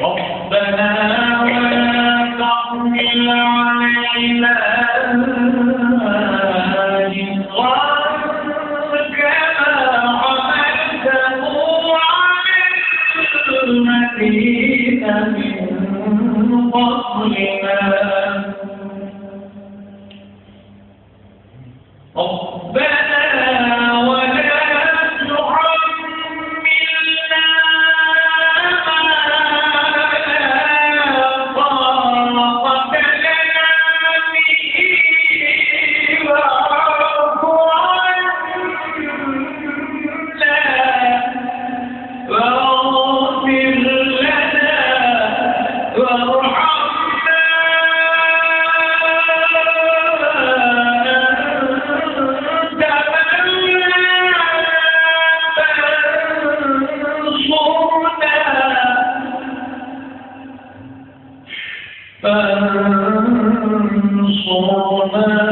ربنا ولا تحمل علينا إصرا كما حملته على الذين من قبلنا ربنا ولا تحملنا ما لا طاقة لنا به واعف عنا واغفر لنا وارحمنا فانصرنا